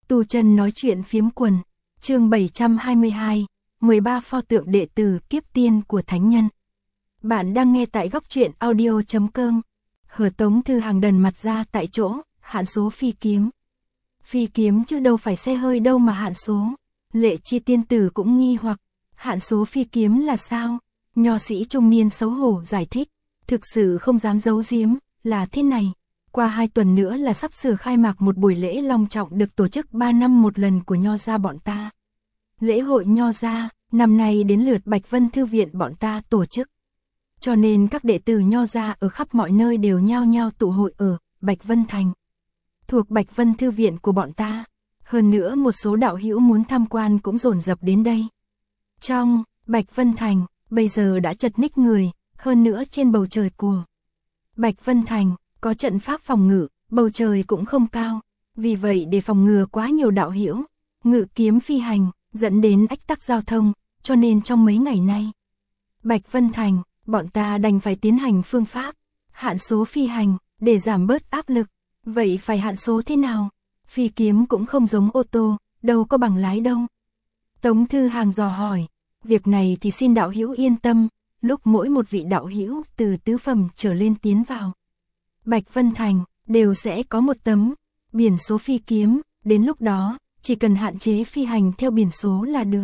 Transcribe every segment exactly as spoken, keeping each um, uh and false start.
Tu chân nói chuyện phiếm quần, chương bảy trăm hai mươi hai, mười ba pho tượng đệ tử kiếp tiên của thánh nhân. Bạn đang nghe tại góc truyện audio chấm com. Hở Tống Thư Hàng đần mặt ra tại chỗ, hạn số phi kiếm. Phi kiếm chứ đâu phải xe hơi đâu mà hạn số. Lệ Chi tiên tử cũng nghi hoặc, hạn số phi kiếm là sao? Nho sĩ trung niên xấu hổ giải thích, thực sự không dám giấu giếm, là thế này. Qua hai tuần nữa là sắp sửa khai mạc một buổi lễ long trọng được tổ chức ba năm một lần của Nho gia bọn ta. Lễ hội Nho gia, năm nay đến lượt Bạch Vân Thư viện bọn ta tổ chức. Cho nên các đệ tử Nho gia ở khắp mọi nơi đều nhao nhao tụ hội ở Bạch Vân Thành, thuộc Bạch Vân Thư viện của bọn ta. Hơn nữa một số đạo hữu muốn tham quan cũng dồn dập đến đây. Trong Bạch Vân Thành, bây giờ đã chật ních người, hơn nữa trên bầu trời của Bạch Vân Thành có trận pháp phòng ngự, bầu trời cũng không cao, vì vậy để phòng ngừa quá nhiều đạo hữu ngự kiếm phi hành, dẫn đến ách tắc giao thông, cho nên trong mấy ngày nay, Bạch Vân Thành, bọn ta đành phải tiến hành phương pháp hạn số phi hành để giảm bớt áp lực. Vậy phải hạn số thế nào? Phi kiếm cũng không giống ô tô, đâu có bằng lái đâu. Tống Thư Hàng dò hỏi, việc này thì xin đạo hữu yên tâm, lúc mỗi một vị đạo hữu từ tứ phẩm trở lên tiến vào Bạch Vân Thành, đều sẽ có một tấm biển số phi kiếm, đến lúc đó, chỉ cần hạn chế phi hành theo biển số là được.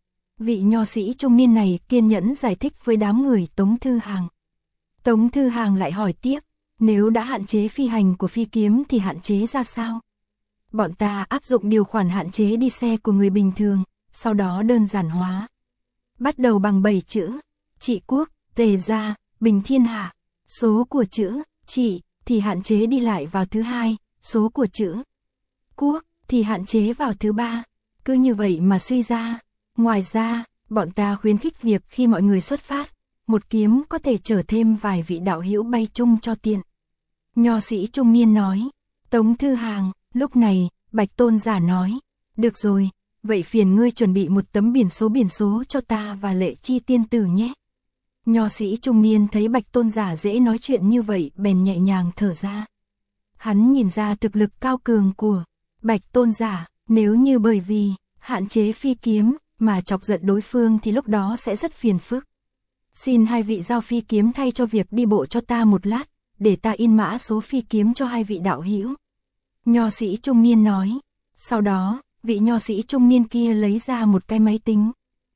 Vị nho sĩ trung niên này kiên nhẫn giải thích với đám người Tống Thư Hàng. Tống Thư Hàng lại hỏi tiếp, nếu đã hạn chế phi hành của phi kiếm thì hạn chế ra sao? Bọn ta áp dụng điều khoản hạn chế đi xe của người bình thường, sau đó đơn giản hóa. Bắt đầu bằng bảy chữ, trị quốc, tề gia, bình thiên hạ. Số của chữ trị thì hạn chế đi lại vào thứ hai, số của chữ quốc thì hạn chế vào thứ ba. Cứ như vậy mà suy ra. Ngoài ra, bọn ta khuyến khích việc khi mọi người xuất phát, một kiếm có thể chở thêm vài vị đạo hữu bay chung cho tiện. Nho sĩ trung niên nói. Tống Thư Hàng, lúc này, Bạch Tôn giả nói, được rồi, vậy phiền ngươi chuẩn bị một tấm biển số biển số cho ta và Lệ Chi tiên tử nhé. Nho sĩ trung niên thấy Bạch Tôn giả dễ nói chuyện như vậy bèn nhẹ nhàng thở ra. Hắn nhìn ra thực lực cao cường của Bạch Tôn giả, nếu như bởi vì hạn chế phi kiếm mà chọc giận đối phương thì lúc đó sẽ rất phiền phức. Xin hai vị giao phi kiếm thay cho việc đi bộ cho ta một lát, để ta in mã số phi kiếm cho hai vị đạo hữu. Nho sĩ trung niên nói. Sau đó, vị nho sĩ trung niên kia lấy ra một cái máy tính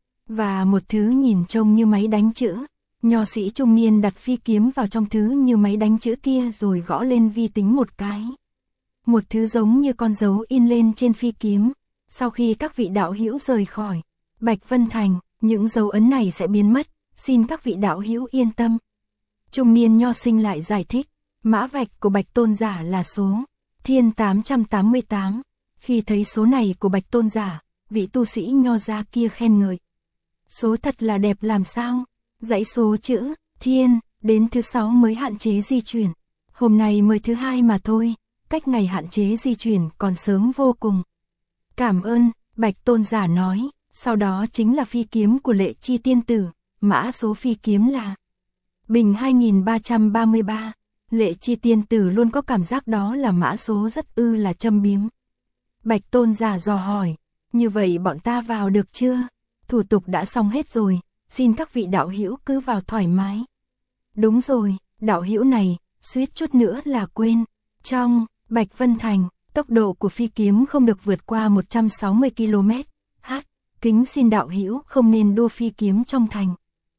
và một thứ nhìn trông như máy đánh chữ. Nho sĩ trung niên đặt phi kiếm vào trong thứ như máy đánh chữ kia rồi gõ lên vi tính một cái. Một thứ giống như con dấu in lên trên phi kiếm. Sau khi các vị đạo hữu rời khỏi Bạch Vân Thành, những dấu ấn này sẽ biến mất, xin các vị đạo hữu yên tâm. Trung niên nho sinh lại giải thích, mã vạch của Bạch Tôn giả là số Thiên tám trăm tám mươi tám. Khi thấy số này của Bạch Tôn giả, vị tu sĩ nho gia kia khen ngợi. Số thật là đẹp làm sao? Dãy số chữ Thiên đến thứ sáu mới hạn chế di chuyển. Hôm nay mới thứ hai mà thôi, cách ngày hạn chế di chuyển còn sớm vô cùng. Cảm ơn, Bạch Tôn giả nói. Sau đó chính là phi kiếm của Lệ Chi tiên tử, mã số phi kiếm là Bình hai nghìn ba trăm ba mươi ba. Lệ Chi tiên tử luôn có cảm giác đó là mã số rất ư là châm biếm. Bạch Tôn giả dò hỏi, như vậy bọn ta vào được chưa? Thủ tục đã xong hết rồi, xin các vị đạo hữu cứ vào thoải mái. Đúng rồi, đạo hữu này, suýt chút nữa là quên. Trong Bạch Vân Thành, tốc độ của phi kiếm không được vượt qua một trăm sáu mươi ki lô mét h. Kính xin đạo hữu không nên đua phi kiếm trong thành.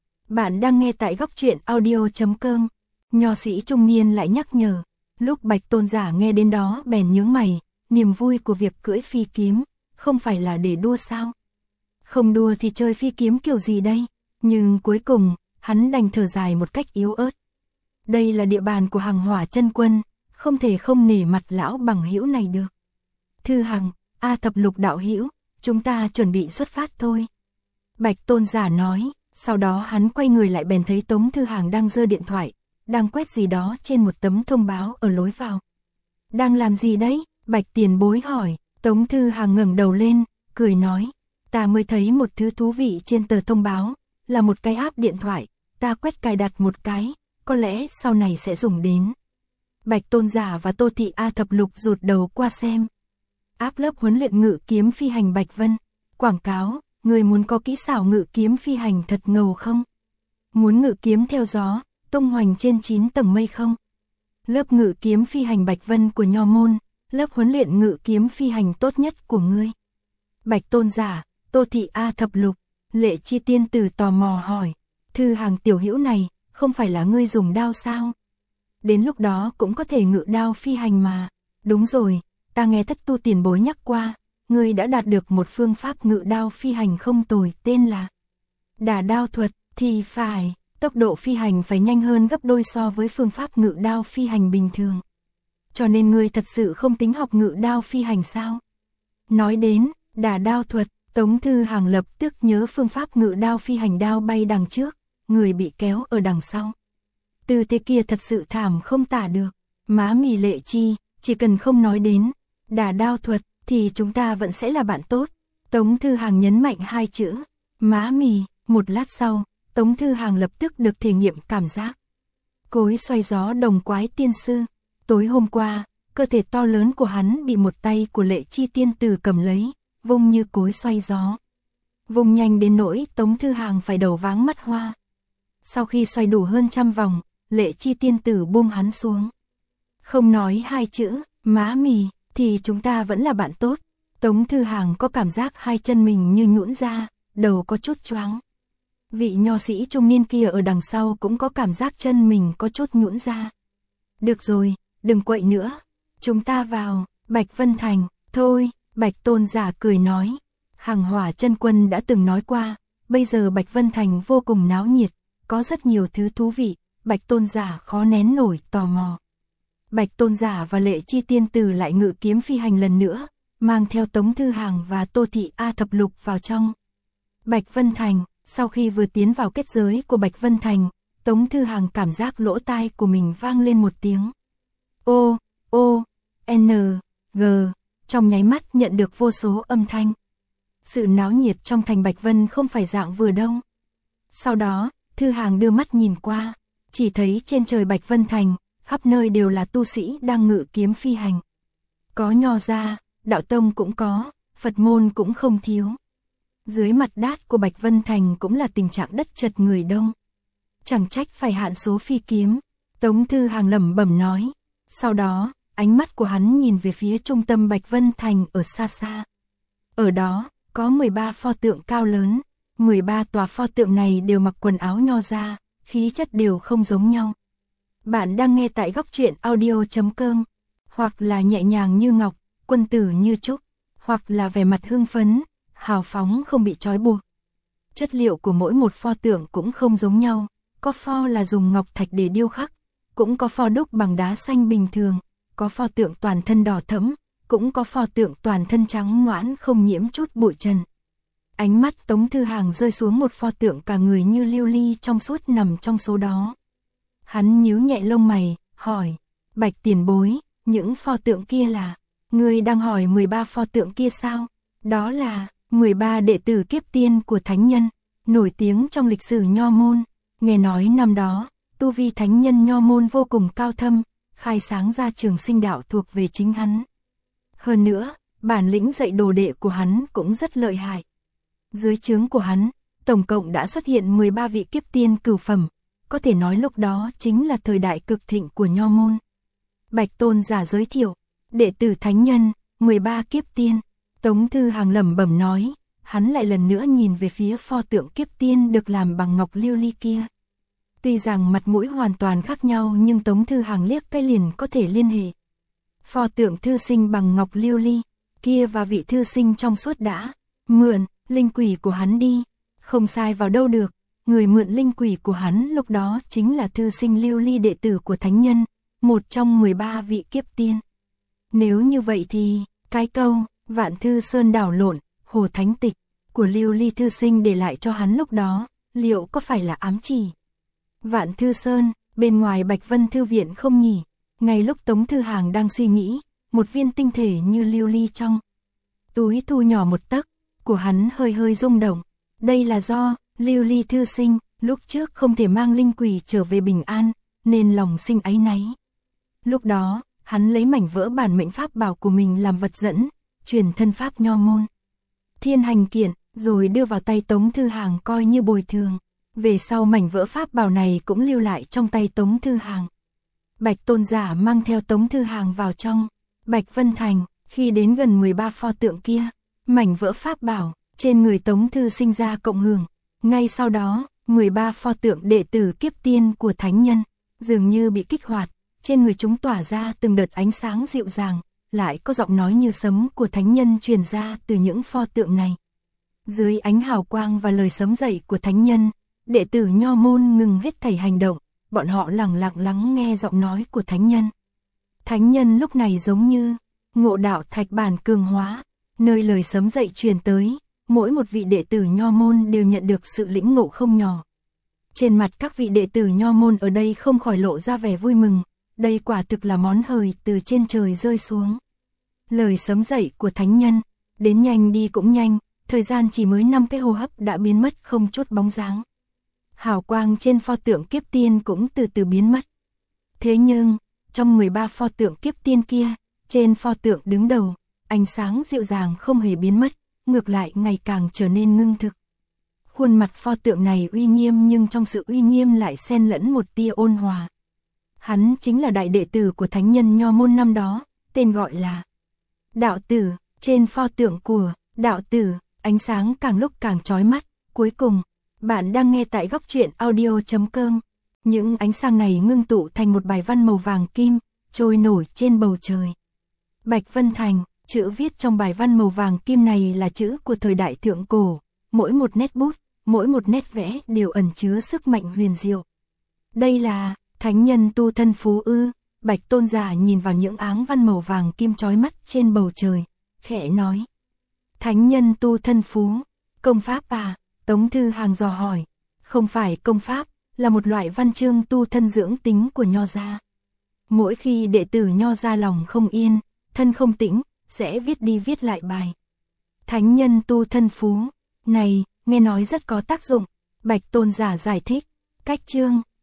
Bạn đang nghe tại góc truyện audio chấm com. Nho sĩ trung niên lại nhắc nhở. Lúc Bạch Tôn giả nghe đến đó bèn nhướng mày. Niềm vui của việc cưỡi phi kiếm, không phải là để đua sao? Không đua thì chơi phi kiếm kiểu gì đây? Nhưng cuối cùng, hắn đành thở dài một cách yếu ớt. Đây là địa bàn của Hàng Hỏa chân quân, không thể không nể mặt lão bằng hữu này được. Thư Hằng, A Thập Lục đạo hữu, chúng ta chuẩn bị xuất phát thôi. Bạch Tôn giả nói, sau đó hắn quay người lại bèn thấy Tống Thư Hàng đang giơ điện thoại, đang quét gì đó trên một tấm thông báo ở lối vào. Đang làm gì đấy? Bạch tiền bối hỏi. Tống Thư Hàng ngẩng đầu lên, cười nói, ta mới thấy một thứ thú vị trên tờ thông báo, là một cái app điện thoại, ta quét cài đặt một cái, có lẽ sau này sẽ dùng đến. Bạch Tôn giả và Tô Thị A Thập Lục rụt đầu qua xem. áp lớp huấn luyện ngự kiếm phi hành Bạch Vân. Quảng cáo, người muốn có kỹ xảo ngự kiếm phi hành thật ngầu không? Muốn ngự kiếm theo gió, tung hoành trên chín tầng mây không? Lớp ngự kiếm phi hành Bạch Vân của Nho môn, lớp huấn luyện ngự kiếm phi hành tốt nhất của ngươi. Bạch Tôn Giả, Tô Thị A Thập Lục, Lệ Chi tiên tử tò mò hỏi, Thư Hàng tiểu hữu này, không phải là ngươi dùng đao sao? Đến lúc đó cũng có thể ngự đao phi hành mà. Đúng rồi, ta nghe Thất Tu tiền bối nhắc qua, ngươi đã đạt được một phương pháp ngự đao phi hành không tồi, tên là Đả đao thuật. Thì phải, tốc độ phi hành phải nhanh hơn gấp đôi so với phương pháp ngự đao phi hành bình thường. Cho nên ngươi thật sự không tính học ngự đao phi hành sao? Nói đến đả đao thuật, Tống Thư Hàng lập tức nhớ phương pháp ngự đao phi hành, đao bay đằng trước, người bị kéo ở đằng sau. Tư thế kia thật sự thảm không tả được. Má mì Lệ Chi, chỉ cần không nói đến đả đao thuật thì chúng ta vẫn sẽ là bạn tốt. Tống Thư Hàng nhấn mạnh hai chữ má mì. Một lát sau, Tống Thư Hàng lập tức được thể nghiệm cảm giác cối xoay gió đồng quái tiên sư. Tối hôm qua, cơ thể to lớn của hắn bị một tay của Lệ Chi tiên tử cầm lấy, vung như cối xoay gió. Vung nhanh đến nỗi Tống Thư Hàng phải đầu váng mắt hoa. Sau khi xoay đủ hơn trăm vòng, Lệ Chi tiên tử buông hắn xuống. Không nói hai chữ má mì thì chúng ta vẫn là bạn tốt. Tống Thư Hàng có cảm giác hai chân mình như nhũn ra, đầu có chút choáng. Vị nho sĩ trung niên kia ở đằng sau cũng có cảm giác chân mình có chút nhũn ra. Được rồi, đừng quậy nữa. Chúng ta vào Bạch Vân Thành. Thôi, Bạch Tôn Giả cười nói. Hàng Hỏa Chân Quân đã từng nói qua, bây giờ Bạch Vân Thành vô cùng náo nhiệt, có rất nhiều thứ thú vị. Bạch Tôn Giả khó nén nổi tò mò. Bạch Tôn Giả và Lệ Chi tiên tử lại ngự kiếm phi hành lần nữa, mang theo Tống Thư Hàng và Tô Thị A Thập Lục vào trong Bạch Vân Thành. Sau khi vừa tiến vào kết giới của Bạch Vân Thành, Tống Thư Hàng cảm giác lỗ tai của mình vang lên một tiếng O, O, N, G, trong nháy mắt nhận được vô số âm thanh. Sự náo nhiệt trong thành Bạch Vân không phải dạng vừa đâu. Sau đó, Thư Hàng đưa mắt nhìn qua, chỉ thấy trên trời Bạch Vân Thành, khắp nơi đều là tu sĩ đang ngự kiếm phi hành. Có nho gia, đạo tông cũng có, Phật môn cũng không thiếu. Dưới mặt đát của Bạch Vân Thành cũng là tình trạng đất chật người đông. Chẳng trách phải hạn số phi kiếm, Tống Thư Hàng lẩm bẩm nói. Sau đó, ánh mắt của hắn nhìn về phía trung tâm Bạch Vân Thành ở xa xa. Ở đó, có mười ba pho tượng cao lớn, mười ba tòa pho tượng này đều mặc quần áo nho gia, khí chất đều không giống nhau. Bạn đang nghe tại góc truyện audio chấm com, hoặc là nhẹ nhàng như ngọc, quân tử như trúc, hoặc là vẻ mặt hưng phấn, hào phóng không bị trói buộc. Chất liệu của mỗi một pho tượng cũng không giống nhau, có pho là dùng ngọc thạch để điêu khắc, cũng có pho đúc bằng đá xanh bình thường, có pho tượng toàn thân đỏ thẫm, cũng có pho tượng toàn thân trắng nõn không nhiễm chút bụi trần. Ánh mắt Tống Thư Hàng rơi xuống một pho tượng cả người như lưu ly trong suốt nằm trong số đó. Hắn nhíu nhẹ lông mày, hỏi, Bạch tiền bối, những pho tượng kia là, ngươi đang hỏi mười ba pho tượng kia sao? Đó là mười ba đệ tử kiếp tiên của thánh nhân, nổi tiếng trong lịch sử nho môn. Nghe nói năm đó, tu vi thánh nhân nho môn vô cùng cao thâm, khai sáng ra trường sinh đạo thuộc về chính hắn. Hơn nữa, bản lĩnh dạy đồ đệ của hắn cũng rất lợi hại. Dưới trướng của hắn, tổng cộng đã xuất hiện mười ba vị kiếp tiên cửu phẩm, có thể nói lúc đó chính là thời đại cực thịnh của nho môn. Bạch Tôn Giả giới thiệu, đệ tử thánh nhân, mười ba kiếp tiên. Tống Thư Hàng lẩm bẩm nói, hắn lại lần nữa nhìn về phía pho tượng kiếp tiên được làm bằng ngọc lưu ly kia. Tuy rằng mặt mũi hoàn toàn khác nhau nhưng Tống Thư Hàng liếc cái liền có thể liên hệ. Pho tượng thư sinh bằng ngọc lưu ly kia và vị thư sinh trong suốt đã mượn linh quỷ của hắn đi, không sai vào đâu được. Người mượn linh quỷ của hắn lúc đó chính là thư sinh lưu ly đệ tử của thánh nhân, một trong mười ba vị kiếp tiên. Nếu như vậy thì, cái câu Vạn Thư Sơn đảo lộn, hồ thánh tịch của lưu ly thư sinh để lại cho hắn lúc đó, liệu có phải là ám chỉ Vạn Thư Sơn bên ngoài Bạch Vân Thư viện không nhỉ? Ngay lúc Tống Thư Hàng đang suy nghĩ, một viên tinh thể như lưu ly trong túi thu nhỏ một tấc của hắn hơi hơi rung động. Đây là do lưu ly thư sinh lúc trước không thể mang linh quỷ trở về bình an, nên lòng sinh áy náy. Lúc đó, hắn lấy mảnh vỡ bản mệnh pháp bảo của mình làm vật dẫn, truyền thân pháp nho môn. Thiên hành kiện, rồi đưa vào tay Tống Thư Hàng coi như bồi thường. Về sau mảnh vỡ pháp bảo này cũng lưu lại trong tay Tống Thư Hàng. Bạch Tôn giả mang theo Tống Thư Hàng vào trong Bạch Vân Thành, khi đến gần mười ba pho tượng kia, mảnh vỡ pháp bảo trên người Tống Thư sinh ra cộng hưởng. Ngay sau đó, mười ba pho tượng đệ tử kiếp tiên của thánh nhân dường như bị kích hoạt, trên người chúng tỏa ra từng đợt ánh sáng dịu dàng, lại có giọng nói như sấm của thánh nhân truyền ra từ những pho tượng này. Dưới ánh hào quang và lời sấm dậy của thánh nhân, đệ tử nho môn ngừng hết thảy hành động, bọn họ lặng lặng lắng nghe giọng nói của thánh nhân. Thánh nhân lúc này giống như ngộ đạo thạch bản cường hóa, nơi lời sấm dậy truyền tới, mỗi một vị đệ tử nho môn đều nhận được sự lĩnh ngộ không nhỏ. Trên mặt các vị đệ tử nho môn ở đây không khỏi lộ ra vẻ vui mừng, đây quả thực là món hời từ trên trời rơi xuống. Lời sấm dậy của thánh nhân, đến nhanh đi cũng nhanh, thời gian chỉ mới năm cái hô hấp đã biến mất không chút bóng dáng. Hào quang trên pho tượng kiếp tiên cũng từ từ biến mất. Thế nhưng, trong mười ba pho tượng kiếp tiên kia, trên pho tượng đứng đầu, ánh sáng dịu dàng không hề biến mất, ngược lại ngày càng trở nên ngưng thực. Khuôn mặt pho tượng này uy nghiêm nhưng trong sự uy nghiêm lại xen lẫn một tia ôn hòa. Hắn chính là đại đệ tử của thánh nhân nho môn năm đó, tên gọi là Đạo Tử. Trên pho tượng của Đạo Tử, ánh sáng càng lúc càng chói mắt. Cuối cùng, bạn đang nghe tại góc truyện audio chấm com. Những ánh sáng này ngưng tụ thành một bài văn màu vàng kim, trôi nổi trên bầu trời. Bạch Vân Thành, chữ viết trong bài văn màu vàng kim này là chữ của thời đại thượng cổ, mỗi một nét bút, mỗi một nét vẽ đều ẩn chứa sức mạnh huyền diệu. Đây là thánh nhân tu thân phú ư? Bạch Tôn giả nhìn vào những áng văn màu vàng kim chói mắt trên bầu trời, khẽ nói. Thánh nhân tu thân phú, công pháp à? Tống Thư Hàng dò hỏi. Không phải công pháp, là một loại văn chương tu thân dưỡng tính của nho gia. Mỗi khi đệ tử nho gia lòng không yên, thân không tĩnh, sẽ viết đi viết lại bài. Thánh nhân tu thân phú, này, nghe nói rất có tác dụng. Bạch Tôn giả giải thích, cách chương,